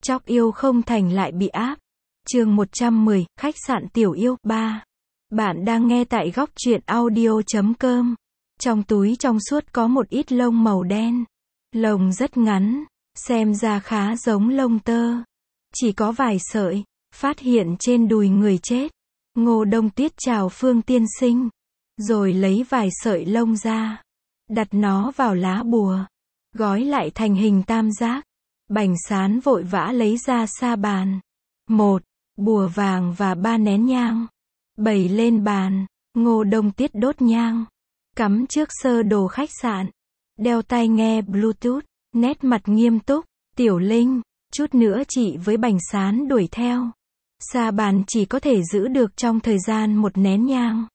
Chóc yêu không thành lại bị áp. Chương 110, khách sạn Tiểu Yêu 3. Bạn đang nghe tại góc truyện audio.com. Trong túi trong suốt có một ít lông màu đen. Lông rất ngắn, xem ra khá giống lông tơ. Chỉ có vài sợi, phát hiện trên đùi người chết. Ngô Đông Tiết chào Phương tiên sinh, rồi lấy vài sợi lông ra, đặt nó vào lá bùa, gói lại thành hình tam giác. Bành Sán vội vã lấy ra sa bàn, một bùa vàng và 3 nén nhang, bày lên bàn. Ngô Đông Tiết đốt nhang, cắm trước sơ đồ khách sạn, đeo tai nghe Bluetooth, nét mặt nghiêm túc. Tiểu Linh, chút nữa chị với Bành Sán đuổi theo. Sa bàn chỉ có thể giữ được trong thời gian 1 nén nhang.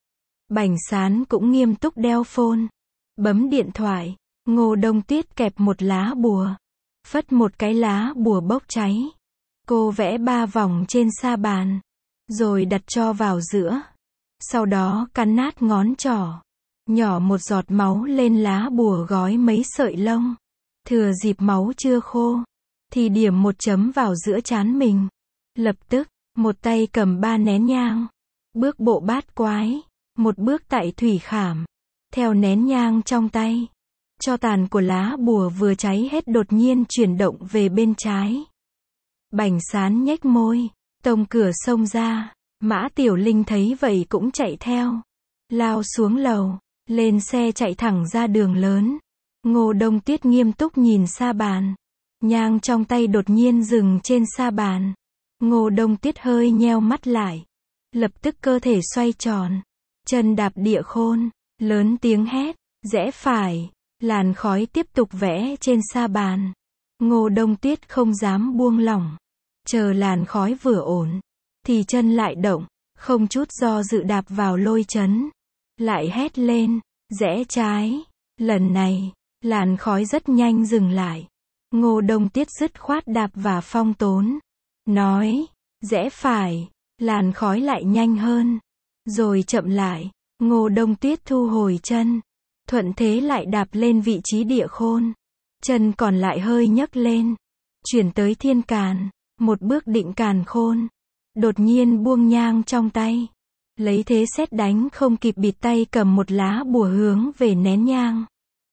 Bành Sán cũng nghiêm túc đeo phone, bấm điện thoại. Ngô Đông Tiết kẹp một lá bùa, phất một cái lá bùa bốc cháy. Cô vẽ 3 vòng trên sa bàn, rồi đặt cho vào giữa. Sau đó cắn nát ngón trỏ, nhỏ một giọt máu lên lá bùa gói mấy sợi lông. Thừa dịp máu chưa khô, thì điểm một chấm vào giữa trán mình. Lập tức, một tay cầm 3 nén nhang, bước bộ bát quái, một bước tại thủy khảm, theo nén nhang trong tay. Tro tàn của lá bùa vừa cháy hết đột nhiên chuyển động về bên trái. Bành Sán nhếch môi, tông cửa xông ra. Mã Tiểu Linh thấy vậy cũng chạy theo, lao xuống lầu, lên xe chạy thẳng ra đường lớn. Ngô Đông Tiết nghiêm túc nhìn sa bàn, nhang trong tay đột nhiên dừng trên sa bàn. Ngô Đông Tiết hơi nheo mắt lại, lập tức cơ thể xoay tròn, chân đạp địa khôn, lớn tiếng hét, rẽ phải. Làn khói tiếp tục vẽ trên sa bàn. Ngô Đông Tiết không dám buông lỏng, chờ làn khói vừa ổn, thì chân lại động, không chút do dự đạp vào lôi chấn. Lại hét lên, rẽ trái. Lần này, làn khói rất nhanh dừng lại. Ngô Đông Tiết dứt khoát đạp và phong tốn, nói, rẽ phải. Làn khói lại nhanh hơn, rồi chậm lại. Ngô Đông Tiết thu hồi chân, thuận thế lại đạp lên vị trí địa khôn. Chân còn lại hơi nhấc lên, chuyển tới thiên càn, một bước định càn khôn. Đột nhiên buông nhang trong tay, lấy thế sét đánh không kịp bịt tay cầm một lá bùa hướng về nén nhang.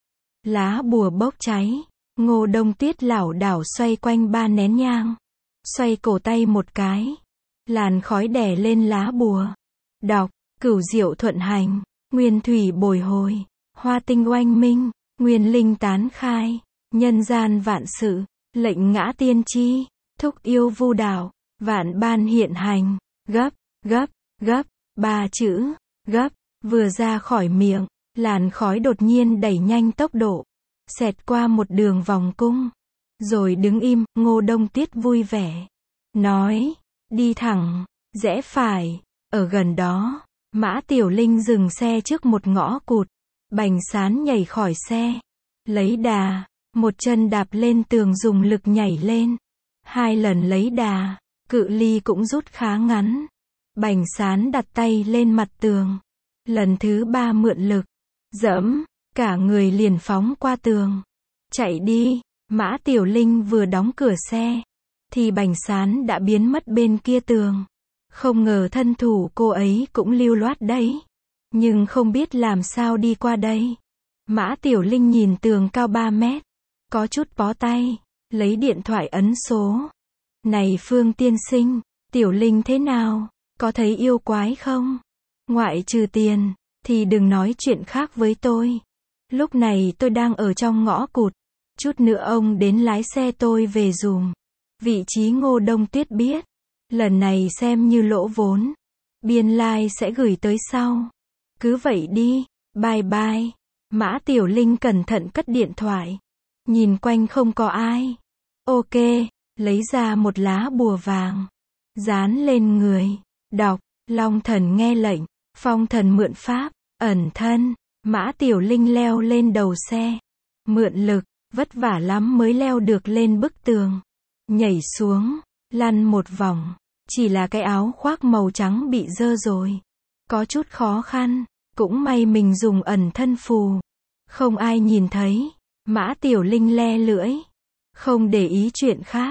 Lá bùa bốc cháy. Ngô Đông Tiết lảo đảo xoay quanh 3 nén nhang, xoay cổ tay một cái, làn khói đè lên lá bùa. Đọc, cửu diệu thuận hành, nguyên thủy bồi hồi, hoa tinh oanh minh, nguyên linh tán khai, nhân gian vạn sự, lệnh ngã tiên tri, thúc yêu vu đạo, vạn ban hiện hành. Gấp, gấp, gấp, 3 chữ, gấp, vừa ra khỏi miệng, làn khói đột nhiên đẩy nhanh tốc độ, xẹt qua một đường vòng cung, rồi đứng im. Ngô Đông Tiết vui vẻ, nói, đi thẳng, rẽ phải. Ở gần đó, Mã Tiểu Linh dừng xe trước một ngõ cụt. Bành Sán nhảy khỏi xe, lấy đà, một chân đạp lên tường dùng lực nhảy lên. 2 lần lấy đà, cự ly cũng rút khá ngắn. Bành Sán đặt tay lên mặt tường. Lần thứ 3 mượn lực, dẫm, cả người liền phóng qua tường. Chạy đi. Mã Tiểu Linh vừa đóng cửa xe, thì Bành Sán đã biến mất bên kia tường. Không ngờ thân thủ cô ấy cũng lưu loát đấy, nhưng không biết làm sao đi qua đây. Mã Tiểu Linh nhìn tường cao 3 mét, có chút bó tay, lấy điện thoại ấn số. Này Phương tiên sinh, Tiểu Linh thế nào, có thấy yêu quái không? Ngoại trừ tiền, thì đừng nói chuyện khác với tôi. Lúc này tôi đang ở trong ngõ cụt, chút nữa ông đến lái xe tôi về dùm. Vị trí Ngô Đông Tiết biết, lần này xem như lỗ vốn, biên lai sẽ gửi tới sau. Cứ vậy đi, bye bye. Mã Tiểu Linh cẩn thận cất điện thoại, nhìn quanh không có ai. Ok, lấy ra một lá bùa vàng, dán lên người, đọc, Long thần nghe lệnh, phong thần mượn pháp, ẩn thân. Mã Tiểu Linh leo lên đầu xe, mượn lực, vất vả lắm mới leo được lên bức tường. Nhảy xuống, lăn một vòng, chỉ là cái áo khoác màu trắng bị dơ rồi, có chút khó khăn. Cũng may mình dùng ẩn thân phù, không ai nhìn thấy. Mã Tiểu Linh le lưỡi, không để ý chuyện khác,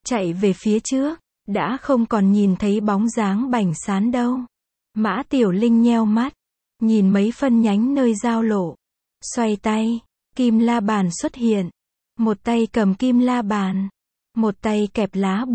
chạy về phía trước, đã không còn nhìn thấy bóng dáng Bành Sán đâu. Mã Tiểu Linh nheo mắt, nhìn mấy phân nhánh nơi giao lộ, xoay tay, kim la bàn xuất hiện, một tay cầm kim la bàn, một tay kẹp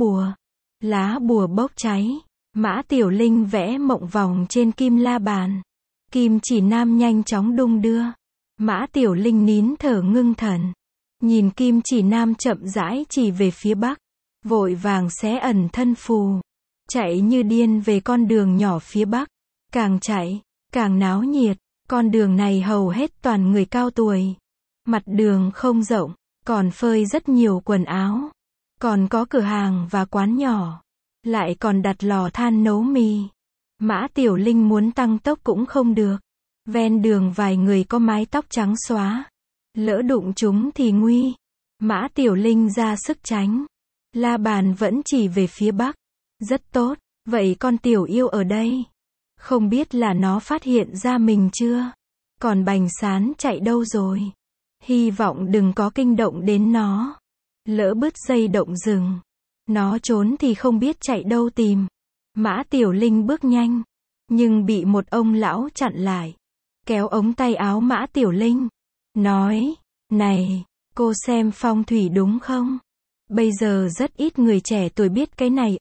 lá bùa bốc cháy, Mã Tiểu Linh vẽ mộng vòng trên kim la bàn, kim chỉ nam nhanh chóng đung đưa, Mã Tiểu Linh nín thở ngưng thần, nhìn kim chỉ nam chậm rãi chỉ về phía bắc, vội vàng xé ẩn thân phù, chạy như điên về con đường nhỏ phía bắc, càng chạy, càng náo nhiệt, con đường này hầu hết toàn người cao tuổi, mặt đường không rộng, còn phơi rất nhiều quần áo, còn có cửa hàng và quán nhỏ, lại còn đặt lò than nấu mì. Mã Tiểu Linh muốn tăng tốc cũng không được, ven đường vài người có mái tóc trắng xóa, lỡ đụng chúng thì nguy. Mã Tiểu Linh ra sức tránh, la bàn vẫn chỉ về phía bắc, rất tốt, vậy con Tiểu Yêu ở đây, không biết là nó phát hiện ra mình chưa, còn Bành Sán chạy đâu rồi, hy vọng đừng có kinh động đến nó, lỡ bứt dây động rừng, nó trốn thì không biết chạy đâu tìm. Mã Tiểu Linh bước nhanh, nhưng bị một ông lão chặn lại, kéo ống tay áo Mã Tiểu Linh, nói, này, cô xem phong thủy đúng không? Bây giờ rất ít người trẻ tuổi biết cái này,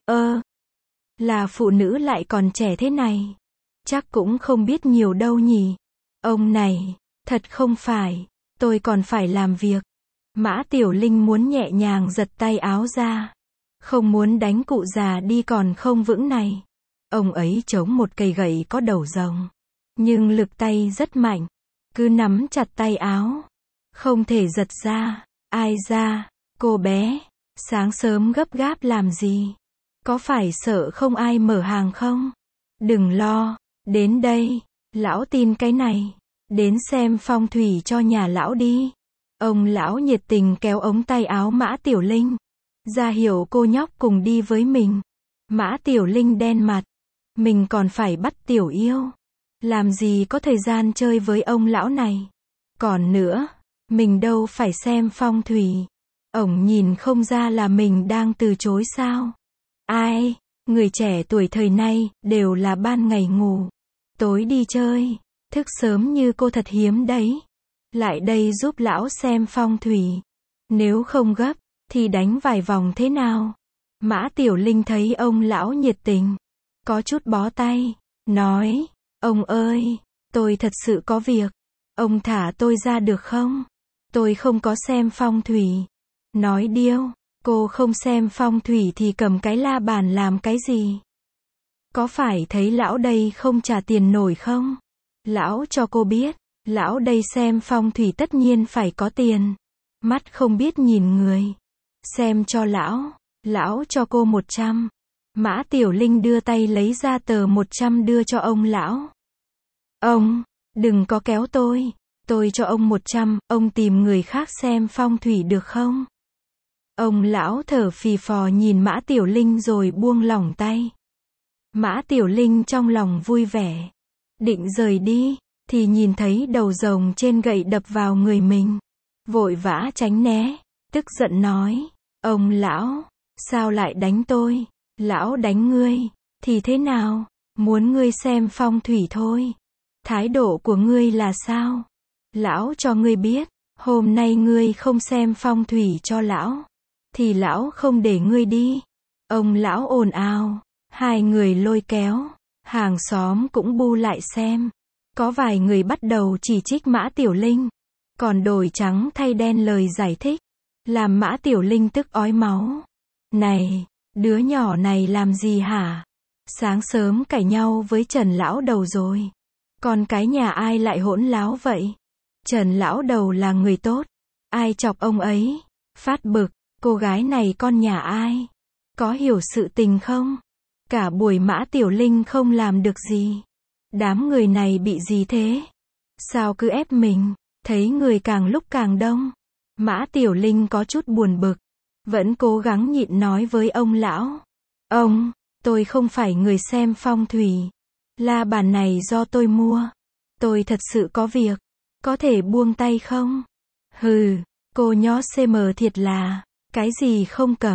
là phụ nữ lại còn trẻ thế này, chắc cũng không biết nhiều đâu nhỉ. Ông này, thật không phải, tôi còn phải làm việc. Mã Tiểu Linh muốn nhẹ nhàng giật tay áo ra, không muốn đánh cụ già đi còn không vững này. Ông ấy chống một cây gậy có đầu rồng, nhưng lực tay rất mạnh, cứ nắm chặt tay áo, không thể giật ra. Ai ra, cô bé, sáng sớm gấp gáp làm gì? Có phải sợ không ai mở hàng không? Đừng lo, đến đây, lão tin cái này, đến xem phong thủy cho nhà lão đi. Ông lão nhiệt tình kéo ống tay áo Mã Tiểu Linh, ra hiệu cô nhóc cùng đi với mình. Mã Tiểu Linh đen mặt, mình còn phải bắt Tiểu Yêu, làm gì có thời gian chơi với ông lão này. Còn nữa, mình đâu phải xem phong thủy, ổng nhìn không ra là mình đang từ chối sao? Ai, người trẻ tuổi thời nay, đều là ban ngày ngủ, tối đi chơi, thức sớm như cô thật hiếm đấy. Lại đây giúp lão xem phong thủy, nếu không gấp, thì đánh vài vòng thế nào? Mã Tiểu Linh thấy ông lão nhiệt tình, có chút bó tay, nói, ông ơi, tôi thật sự có việc, ông thả tôi ra được không? Tôi không có xem phong thủy. Nói điêu, cô không xem phong thủy thì cầm cái la bàn làm cái gì? Có phải thấy lão đây không trả tiền nổi không? Lão cho cô biết, lão đây xem phong thủy tất nhiên phải có tiền. Mắt không biết nhìn người. Xem cho lão cho cô 100. Mã Tiểu Linh đưa tay lấy ra tờ 100 đưa cho ông lão. Ông, đừng có kéo tôi cho ông 100, ông tìm người khác xem phong thủy được không? Ông lão thở phì phò nhìn Mã Tiểu Linh rồi buông lỏng tay. Mã Tiểu Linh trong lòng vui vẻ, định rời đi, thì nhìn thấy đầu rồng trên gậy đập vào người mình. Vội vã tránh né, tức giận nói, ông lão, sao lại đánh tôi? Lão đánh ngươi, thì thế nào? Muốn ngươi xem phong thủy thôi. Thái độ của ngươi là sao? Lão cho ngươi biết, hôm nay ngươi không xem phong thủy cho lão, thì lão không để ngươi đi. Ông lão ồn ào, hai người lôi kéo, hàng xóm cũng bu lại xem. Có vài người bắt đầu chỉ trích Mã Tiểu Linh, còn đổi trắng thay đen lời giải thích, làm Mã Tiểu Linh tức ói máu. Này, đứa nhỏ này làm gì hả? Sáng sớm cãi nhau với Trần lão đầu rồi. Con cái nhà ai lại hỗn láo vậy? Trần lão đầu là người tốt, ai chọc ông ấy? Phát bực, cô gái này con nhà ai? Có hiểu sự tình không? Cả buổi Mã Tiểu Linh không làm được gì. Đám người này bị gì thế? Sao cứ ép mình? Thấy người càng lúc càng đông. Mã Tiểu Linh có chút buồn bực, vẫn cố gắng nhịn nói với ông lão. Ông, tôi không phải người xem phong thủy. La bàn này do tôi mua. Tôi thật sự có việc. Có thể buông tay không? Hừ, cô nhó CM thiệt là. Cái gì không cầm.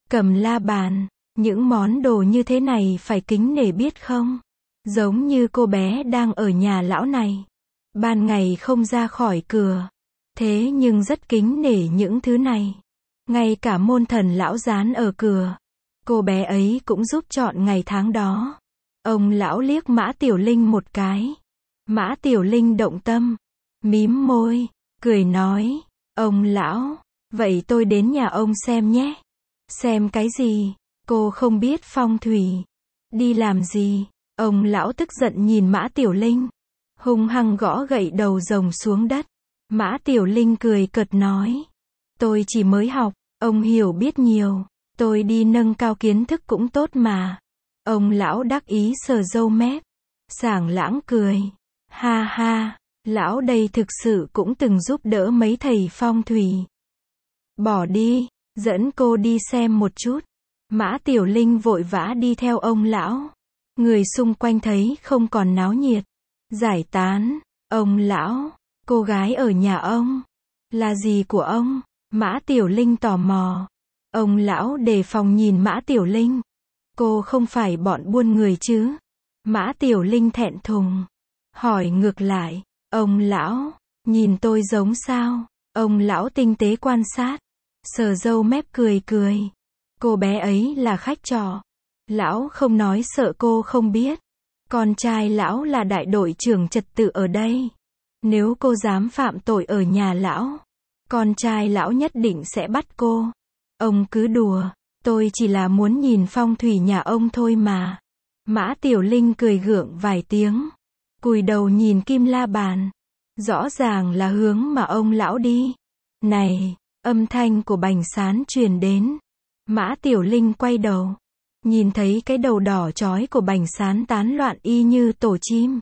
cầm la bàn. Những món đồ như thế này phải kính nể biết không? Giống như cô bé đang ở nhà lão này. Ban ngày không ra khỏi cửa. Thế nhưng rất kính nể những thứ này. Ngay cả môn thần lão dán ở cửa. Cô bé ấy cũng giúp chọn ngày tháng đó. Ông lão liếc Mã Tiểu Linh một cái. Mã Tiểu Linh động tâm. Mím môi. Cười nói. Ông lão. Vậy tôi đến nhà ông xem nhé. Xem cái gì? Cô không biết phong thủy. Đi làm gì? Ông lão tức giận nhìn Mã Tiểu Linh. Hung hăng gõ gậy đầu rồng xuống đất. Mã Tiểu Linh cười cợt nói. Tôi chỉ mới học. Ông hiểu biết nhiều. Tôi đi nâng cao kiến thức cũng tốt mà. Ông lão đắc ý sờ râu mép. Sảng lãng cười. Ha ha. Lão đây thực sự cũng từng giúp đỡ mấy thầy phong thủy. Bỏ đi. Dẫn cô đi xem một chút. Mã Tiểu Linh vội vã đi theo ông lão. Người xung quanh thấy không còn náo nhiệt. Giải tán. Ông lão. Cô gái ở nhà ông. Là gì của ông? Mã Tiểu Linh tò mò. Ông lão đề phòng nhìn Mã Tiểu Linh. Cô không phải bọn buôn người chứ? Mã Tiểu Linh thẹn thùng. Hỏi ngược lại. Ông lão. Nhìn tôi giống sao? Ông lão tinh tế quan sát. Sờ râu mép cười cười. Cô bé ấy là khách trọ. Lão không nói sợ cô không biết. Con trai lão là đại đội trưởng trật tự ở đây. Nếu cô dám phạm tội ở nhà lão, con trai lão nhất định sẽ bắt cô. Ông cứ đùa, tôi chỉ là muốn nhìn phong thủy nhà ông thôi mà. Mã Tiểu Linh cười gượng vài tiếng. Cúi đầu nhìn kim la bàn. Rõ ràng là hướng mà ông lão đi. Này, âm thanh của Bành Sán truyền đến. Mã Tiểu Linh quay đầu. Nhìn thấy cái đầu đỏ chói của Bành Sán tán loạn y như tổ chim.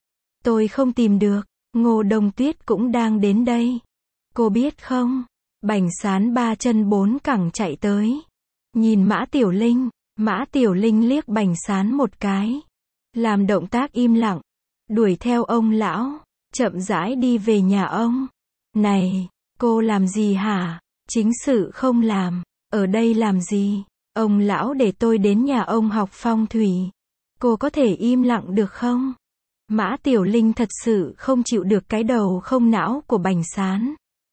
Tôi không tìm được. Ngô Đông Tuyết cũng đang đến đây. Cô biết không? Bành Sán ba chân bốn cẳng chạy tới. Nhìn Mã Tiểu Linh. Mã Tiểu Linh liếc Bành Sán một cái. Làm động tác im lặng. Đuổi theo ông lão. Chậm rãi đi về nhà ông. Này, cô làm gì hả? Chính sự không làm. Ở đây làm gì? Ông lão để tôi đến nhà ông học phong thủy. Cô có thể im lặng được không? Mã Tiểu Linh thật sự không chịu được cái đầu không não của Bành Sán.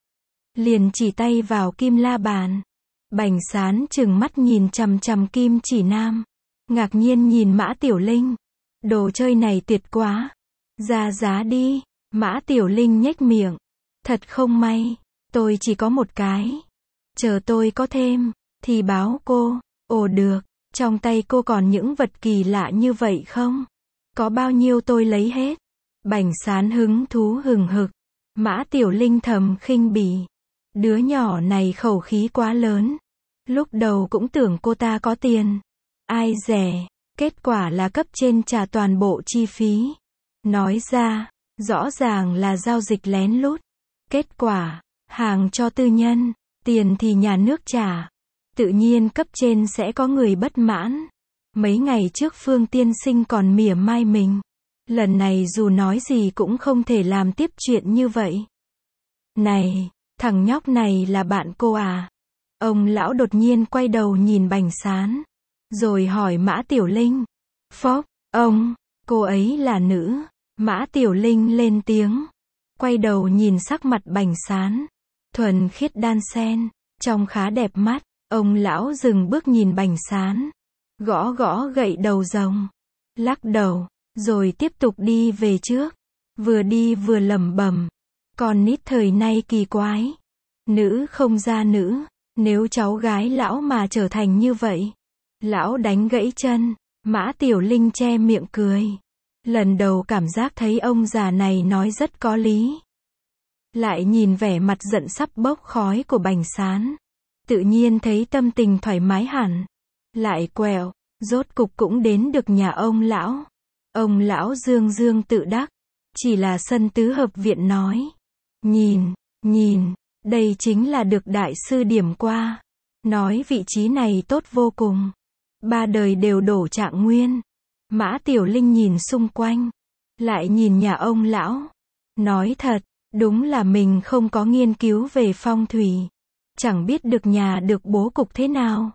Liền chỉ tay vào kim la bàn. Bành Sán trừng mắt nhìn chằm chằm kim chỉ nam. Ngạc nhiên nhìn Mã Tiểu Linh. Đồ chơi này tuyệt quá. Ra giá đi. Mã Tiểu Linh nhếch miệng. Thật không may. Tôi chỉ có một cái. Chờ tôi có thêm, thì báo cô. Ồ được. Trong tay cô còn những vật kỳ lạ như vậy không? Có bao nhiêu tôi lấy hết. Bành Sán hứng thú hừng hực. Mã Tiểu Linh thầm khinh bỉ. Đứa nhỏ này khẩu khí quá lớn. Lúc đầu cũng tưởng cô ta có tiền. Ai dè. Kết quả là cấp trên trả toàn bộ chi phí. Nói ra, rõ ràng là giao dịch lén lút. Kết quả, hàng cho tư nhân, tiền thì nhà nước trả. Tự nhiên cấp trên sẽ có người bất mãn. Mấy ngày trước Phương tiên sinh còn mỉa mai mình. Lần này dù nói gì cũng không thể làm tiếp chuyện như vậy. Này, thằng nhóc này là bạn cô à? Ông lão đột nhiên quay đầu nhìn Bành Sán. Rồi hỏi Mã Tiểu Linh. Phốc, ông, cô ấy là nữ. Mã Tiểu Linh lên tiếng. Quay đầu nhìn sắc mặt Bành Sán. Thuần khiết đan sen, trông khá đẹp mắt. Ông lão dừng bước nhìn Bành Sán. Gõ gõ gậy đầu rồng. Lắc đầu. Rồi tiếp tục đi về trước. Vừa đi vừa lẩm bẩm. Con nít thời nay kỳ quái. Nữ không ra nữ. Nếu cháu gái lão mà trở thành như vậy. Lão đánh gãy chân. Mã Tiểu Linh che miệng cười. Lần đầu cảm giác thấy ông già này nói rất có lý. Lại nhìn vẻ mặt giận sắp bốc khói của Bành Sán. Tự nhiên thấy tâm tình thoải mái hẳn. Lại quẹo. Rốt cục cũng đến được nhà ông lão. Ông lão dương dương tự đắc. Chỉ là sân tứ hợp viện nói. Nhìn, đây chính là được đại sư điểm qua. Nói vị trí này tốt vô cùng. 3 đời đều đổ trạng nguyên. Mã Tiểu Linh nhìn xung quanh. Lại nhìn nhà ông lão. Nói thật, đúng là mình không có nghiên cứu về phong thủy. Chẳng biết được nhà được bố cục thế nào.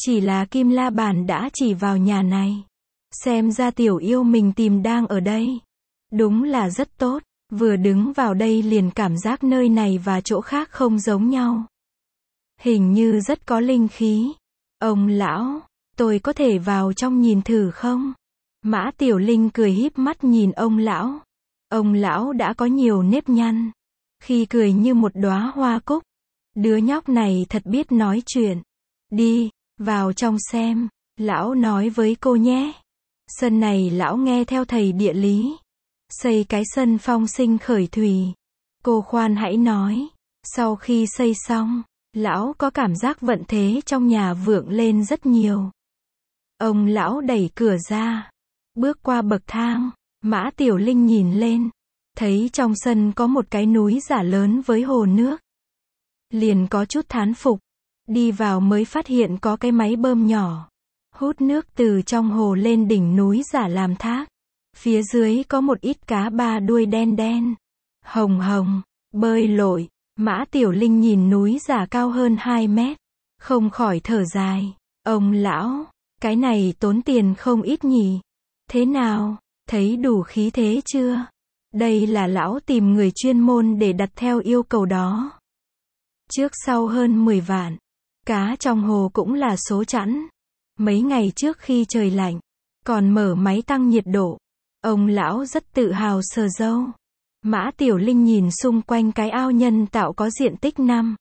Chỉ là Kim La Bản đã chỉ vào nhà này. Xem ra tiểu yêu mình tìm đang ở đây. Đúng là rất tốt, vừa đứng vào đây liền cảm giác nơi này và chỗ khác không giống nhau. Hình như rất có linh khí. Ông lão, tôi có thể vào trong nhìn thử không? Mã Tiểu Linh cười híp mắt nhìn ông lão. Ông lão đã có nhiều nếp nhăn. Khi cười như một đóa hoa cúc. Đứa nhóc này thật biết nói chuyện. Đi, vào trong xem, lão nói với cô nhé. Sân này lão nghe theo thầy địa lý. Xây cái sân phong sinh khởi thủy. Cô khoan hãy nói. Sau khi xây xong, lão có cảm giác vận thế trong nhà vượng lên rất nhiều. Ông lão đẩy cửa ra. Bước qua bậc thang. Mã Tiểu Linh nhìn lên. Thấy trong sân có một cái núi giả lớn với hồ nước. Liền có chút thán phục. Đi vào mới phát hiện có cái máy bơm nhỏ. Hút nước từ trong hồ lên đỉnh núi giả làm thác. Phía dưới có một ít cá ba đuôi đen đen. Hồng hồng, bơi lội. Mã Tiểu Linh nhìn núi giả cao hơn 2 mét. Không khỏi thở dài. Ông lão, cái này tốn tiền không ít nhỉ. Thế nào, thấy đủ khí thế chưa? Đây là lão tìm người chuyên môn để đặt theo yêu cầu đó. Trước sau hơn 10 vạn. Cá trong hồ cũng là số chẵn. Mấy ngày trước khi trời lạnh, còn mở máy tăng nhiệt độ. Ông lão rất tự hào sờ râu. Mã Tiểu Linh nhìn xung quanh cái ao nhân tạo có diện tích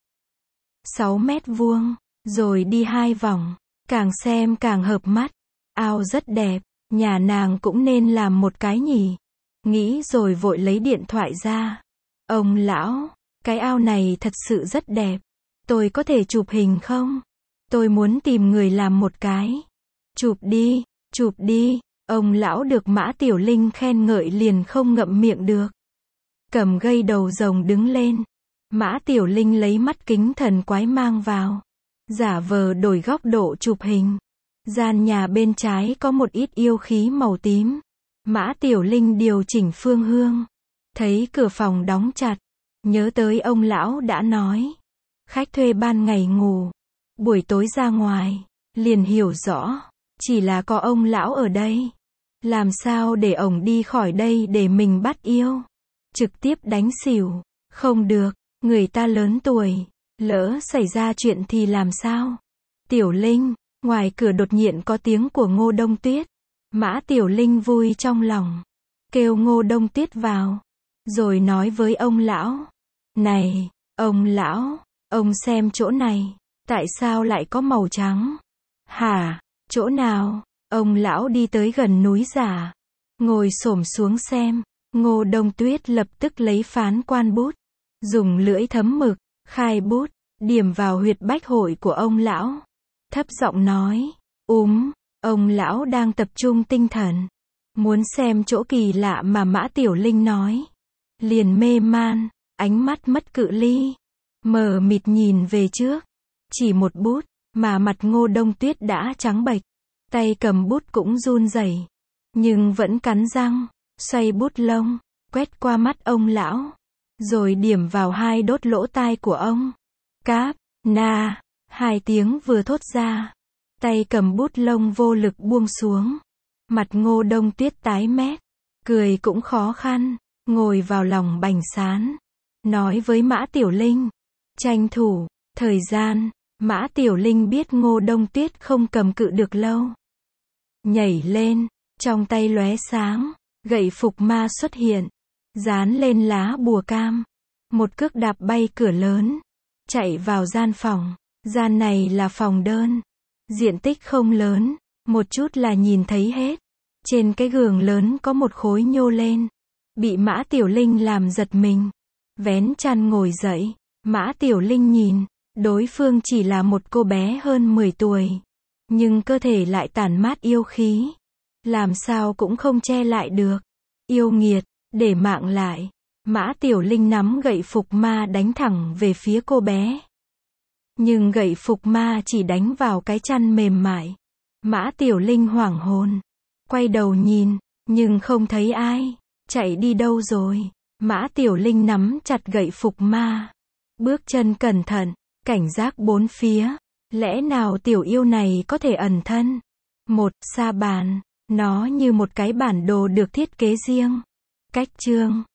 5-6 mét vuông, rồi đi 2 vòng. Càng xem càng hợp mắt. Ao rất đẹp, nhà nàng cũng nên làm một cái nhỉ. Nghĩ rồi vội lấy điện thoại ra. Ông lão, cái ao này thật sự rất đẹp. Tôi có thể chụp hình không? Tôi muốn tìm người làm một cái. Chụp đi, chụp đi. Ông lão được Mã Tiểu Linh khen ngợi liền không ngậm miệng được. Cầm gây đầu rồng đứng lên. Mã Tiểu Linh lấy mắt kính thần quái mang vào. Giả vờ đổi góc độ chụp hình. Gian nhà bên trái có một ít yêu khí màu tím. Mã Tiểu Linh điều chỉnh phương hướng. Thấy cửa phòng đóng chặt. Nhớ tới ông lão đã nói. Khách thuê ban ngày ngủ. Buổi tối ra ngoài. Liền hiểu rõ. Chỉ là có ông lão ở đây. Làm sao để ổng đi khỏi đây để mình bắt yêu. Trực tiếp đánh xỉu. Không được. Người ta lớn tuổi. Lỡ xảy ra chuyện thì làm sao? Tiểu Linh. Ngoài cửa đột nhiên có tiếng của Ngô Đông Tuyết. Mã Tiểu Linh vui trong lòng. Kêu Ngô Đông Tuyết vào. Rồi nói với ông lão. Này, ông lão, ông xem chỗ này. Tại sao lại có màu trắng? Hả? Chỗ nào? Ông lão đi tới gần núi giả. Ngồi xổm xuống xem. Ngô Đông Tuyết lập tức lấy phán quan bút. Dùng lưỡi thấm mực, khai bút, điểm vào huyệt bách hội của ông lão. Thấp giọng nói. Ông lão đang tập trung tinh thần. Muốn xem chỗ kỳ lạ mà Mã Tiểu Linh nói. Liền mê man, ánh mắt mất cự ly. Mờ mịt nhìn về trước. Chỉ một bút, mà mặt Ngô Đông Tuyết đã trắng bệch. Tay cầm bút cũng run rẩy, nhưng vẫn cắn răng, xoay bút lông, quét qua mắt ông lão. Rồi điểm vào 2 đốt lỗ tai của ông. Cáp, na, 2 tiếng vừa thốt ra. Tay cầm bút lông vô lực buông xuống. Mặt Ngô Đông Tuyết tái mét. Cười cũng khó khăn. Ngồi vào lòng bành sán. Nói với Mã Tiểu Linh. Tranh thủ, thời gian. Mã Tiểu Linh biết Ngô Đông Tuyết không cầm cự được lâu. Nhảy lên. Trong tay lóe sáng. Gậy phục ma xuất hiện. Dán lên lá bùa cam. Một cước đạp bay cửa lớn. Chạy vào gian phòng. Gian này là phòng đơn. Diện tích không lớn. Một chút là nhìn thấy hết. Trên cái giường lớn có một khối nhô lên. Bị Mã Tiểu Linh làm giật mình. Vén chăn ngồi dậy. Mã Tiểu Linh nhìn. Đối phương chỉ là một cô bé hơn 10 tuổi. Nhưng cơ thể lại tản mát yêu khí. Làm sao cũng không che lại được. Yêu nghiệt, để mạng lại. Mã Tiểu Linh nắm gậy phục ma đánh thẳng về phía cô bé. Nhưng gậy phục ma chỉ đánh vào cái chăn mềm mại. Mã Tiểu Linh hoảng hồn. Quay đầu nhìn, nhưng không thấy ai. Chạy đi đâu rồi? Mã Tiểu Linh nắm chặt gậy phục ma. Bước chân cẩn thận, cảnh giác bốn phía. Lẽ nào tiểu yêu này có thể ẩn thân? Một, sa bàn. Nó như một cái bản đồ được thiết kế riêng. Cách chương.